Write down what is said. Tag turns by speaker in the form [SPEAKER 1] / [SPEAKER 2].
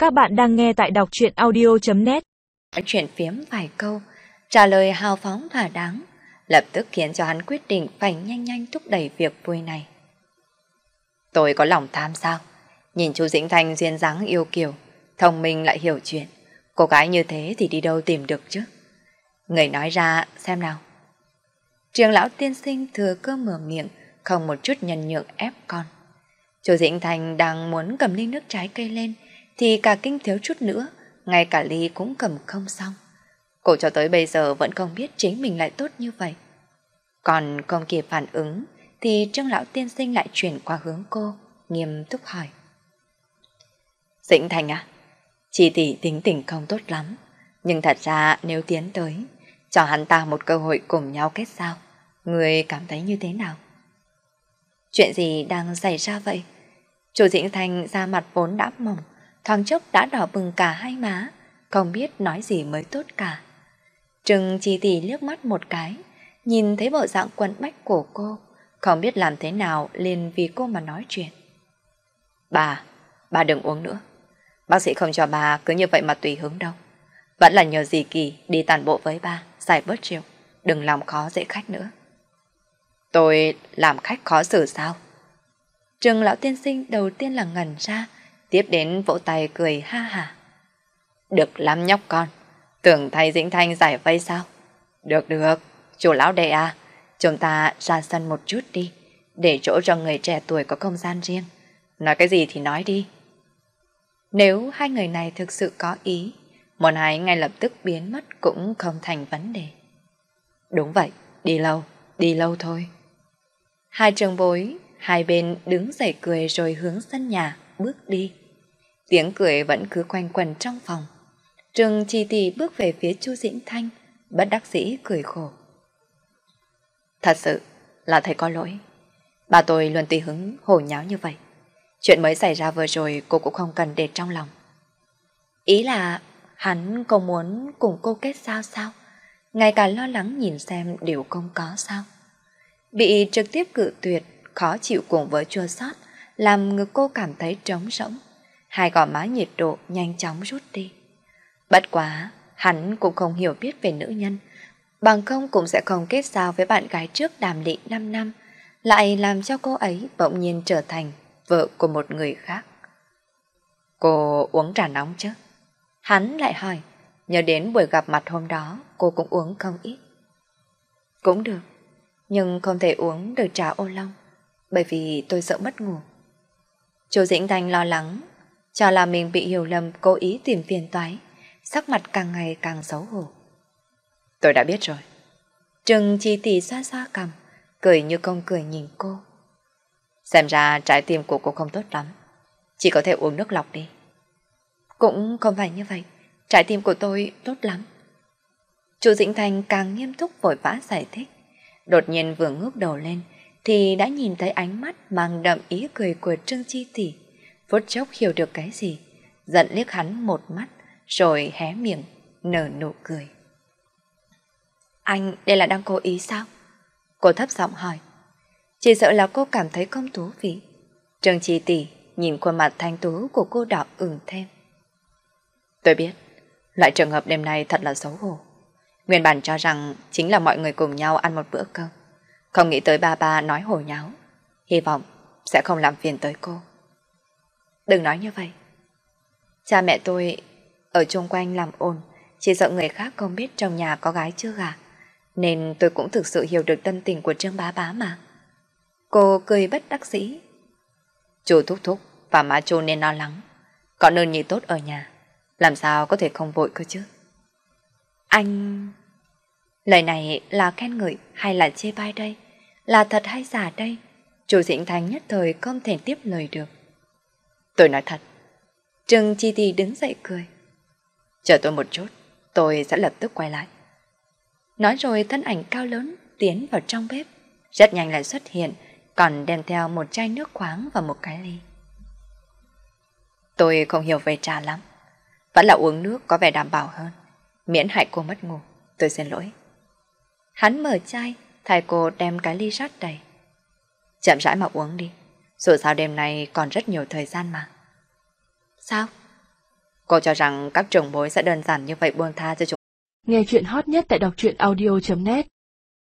[SPEAKER 1] Các bạn đang nghe tại đọc truyện audio.net.
[SPEAKER 2] Nói chuyện phiếm vài câu, trả lời hào phóng thỏa đáng, lập tức khiến cho hắn quyết định phải nhanh nhanh thúc đẩy việc vui này. Tôi có lòng tham sao? Nhìn chú Dĩnh Thanh duyên dáng yêu kiều, thông minh lại hiểu chuyện. Cô gái như thế thì đi đâu tìm được chứ? Người nói ra xem nào. Trường lão tiên sinh thừa cơ mở miệng, không một chút nhân nhượng ép con. Chú Dĩnh Thanh đang muốn cầm ly nước trái cây lên, thì cả kinh thiếu chút nữa, ngay cả ly cũng cầm không xong. Cô cho tới bây giờ vẫn không biết chính mình lại tốt như vậy. Còn không kịp phản ứng, thì Trương lão tiên sinh lại chuyển qua hướng cô, nghiêm túc hỏi. Dĩnh Thanh à, chị tỷ tính tình không tốt lắm, nhưng thật ra nếu tiến tới, cho hắn ta một cơ hội cùng nhau kết giao, người cảm thấy như thế nào? Chuyện gì đang xảy ra vậy? Chú Dĩnh Thanh da mặt vốn đã mỏng, thoáng chốc đã đỏ bừng cả hai má, không biết nói gì mới tốt cả. Trừng Chi tỷ liếc mắt một cái, nhìn thấy bộ dạng quấn bách của cô, không biết làm thế nào liền vì cô mà nói chuyện. Bà đừng uống nữa. Bác sĩ không cho bà cứ như vậy mà tùy hứng đâu. Vẫn là nhờ dì Kỳ đi tản bộ với bà, giải bớt rượu, đừng làm khó dễ khách nữa. Tôi làm khách khó xử sao? Trừng lão tiên sinh đầu tiên là ngẩn ra, tiếp đến vỗ tay cười ha hả. Được lắm nhóc con, tưởng thầy Dĩnh Thanh giải vây sao? Được, chú lão đệ à, chúng ta ra sân một chút đi, để chỗ cho người trẻ tuổi có không gian riêng. Nói cái gì thì nói đi. Nếu hai người này thực sự có ý, muốn hai ngay lập tức biến mất cũng không thành vấn đề. Đúng vậy, đi lâu thôi. Hai trường bối, hai bên đứng dậy cười rồi hướng sân nhà, bước đi. Tiếng cười vẫn cứ quanh quẩn trong phòng. Trừng Chi tỷ bước về phía Chu Dĩnh Thanh, bất đắc dĩ cười khổ. Thật sự là thầy có lỗi. Bà tôi luôn tùy hứng hồ nháo như vậy. Chuyện mới xảy ra vừa rồi cô cũng không cần để trong lòng. Ý là hắn không muốn cùng cô kết giao sao? Ngay cả lo lắng nhìn xem đều không có sao? Bị trực tiếp cự tuyệt, khó chịu cùng với chua xót, làm ngực cô cảm thấy trống rỗng. Hai gò má nhiệt độ nhanh chóng rút đi. Bất quá, hắn cũng không hiểu biết về nữ nhân, bằng không cũng sẽ không kết giao với bạn gái trước đàm lị 5 năm, lại làm cho cô ấy bỗng nhiên trở thành vợ của một người khác. Cô uống trà nóng chứ? Hắn lại hỏi, nhớ đến buổi gặp mặt hôm đó cô cũng uống không ít. Cũng được, nhưng không thể uống được trà ô long, bởi vì tôi sợ mất ngủ. Chú Dĩnh Thanh lo lắng, cho là mình bị hiểu lầm cố ý tìm phiền toái, sắc mặt càng ngày càng xấu hổ. Tôi đã biết rồi. Trừng Chi tỷ xoa xoa cằm, cười như không cười nhìn cô. Xem ra trái tim của cô không tốt lắm, chỉ có thể uống nước lọc đi. Cũng không phải như vậy, trái tim của tôi tốt lắm. Chú Dĩnh Thanh càng nghiêm túc vội vã giải thích. Đột nhiên vừa ngước đầu lên thì đã nhìn thấy ánh mắt mang đậm ý cười của Trương Chi tỷ. Phút chốc hiểu được cái gì, giận liếc hắn một mắt rồi hé miệng nở nụ cười. Anh đây là đang cố ý sao? Cô thấp giọng hỏi. Chỉ sợ là cô cảm thấy không thú vị. Trương Chi tỷ nhìn khuôn mặt thanh tú của cô đỏ ửng thêm. Tôi biết, loại trường hợp đêm nay thật là xấu hổ. Nguyên bản cho rằng chính là mọi người cùng nhau ăn một bữa cơm. Không nghĩ tới ba nói hồ nháo. Hy vọng sẽ không làm phiền tới cô. Đừng nói như vậy. Cha mẹ tôi ở chung quanh làm ồn, chỉ sợ người khác không biết trong nhà có gái chưa gả. Nên tôi cũng thực sự hiểu được tâm tình của Trương bá bá mà. Cô cười bất đắc dĩ. Chú Thúc Thúc và má chú nên lo lắng. Có nương nhị tốt ở nhà, làm sao có thể không vội cơ chứ? Anh... Lời này là khen ngợi hay là chê bai đây? Là thật hay giả đây? Chú Dĩnh Thanh nhất thời không thể tiếp lời được. Tôi nói thật. Trừng Chi tỷ đứng dậy cười. Chờ tôi một chút, tôi sẽ lập tức quay lại. Nói rồi thân ảnh cao lớn tiến vào trong bếp, rất nhanh lại xuất hiện, còn đem theo một chai nước khoáng và một cái ly. Tôi không hiểu về trà lắm, vẫn là uống nước có vẻ đảm bảo hơn, miễn hại cô mất ngủ, tôi xin lỗi. Hắn mở chai, thay cô đem cái ly rót đầy. Chậm rãi mà uống đi, dù sao đêm nay còn rất nhiều thời gian mà. Sao? Cô cho rằng các trưởng bối sẽ đơn giản như vậy buông tha cho chúng.
[SPEAKER 1] Nghe chuyện hot nhất tại đọc truyện audio.net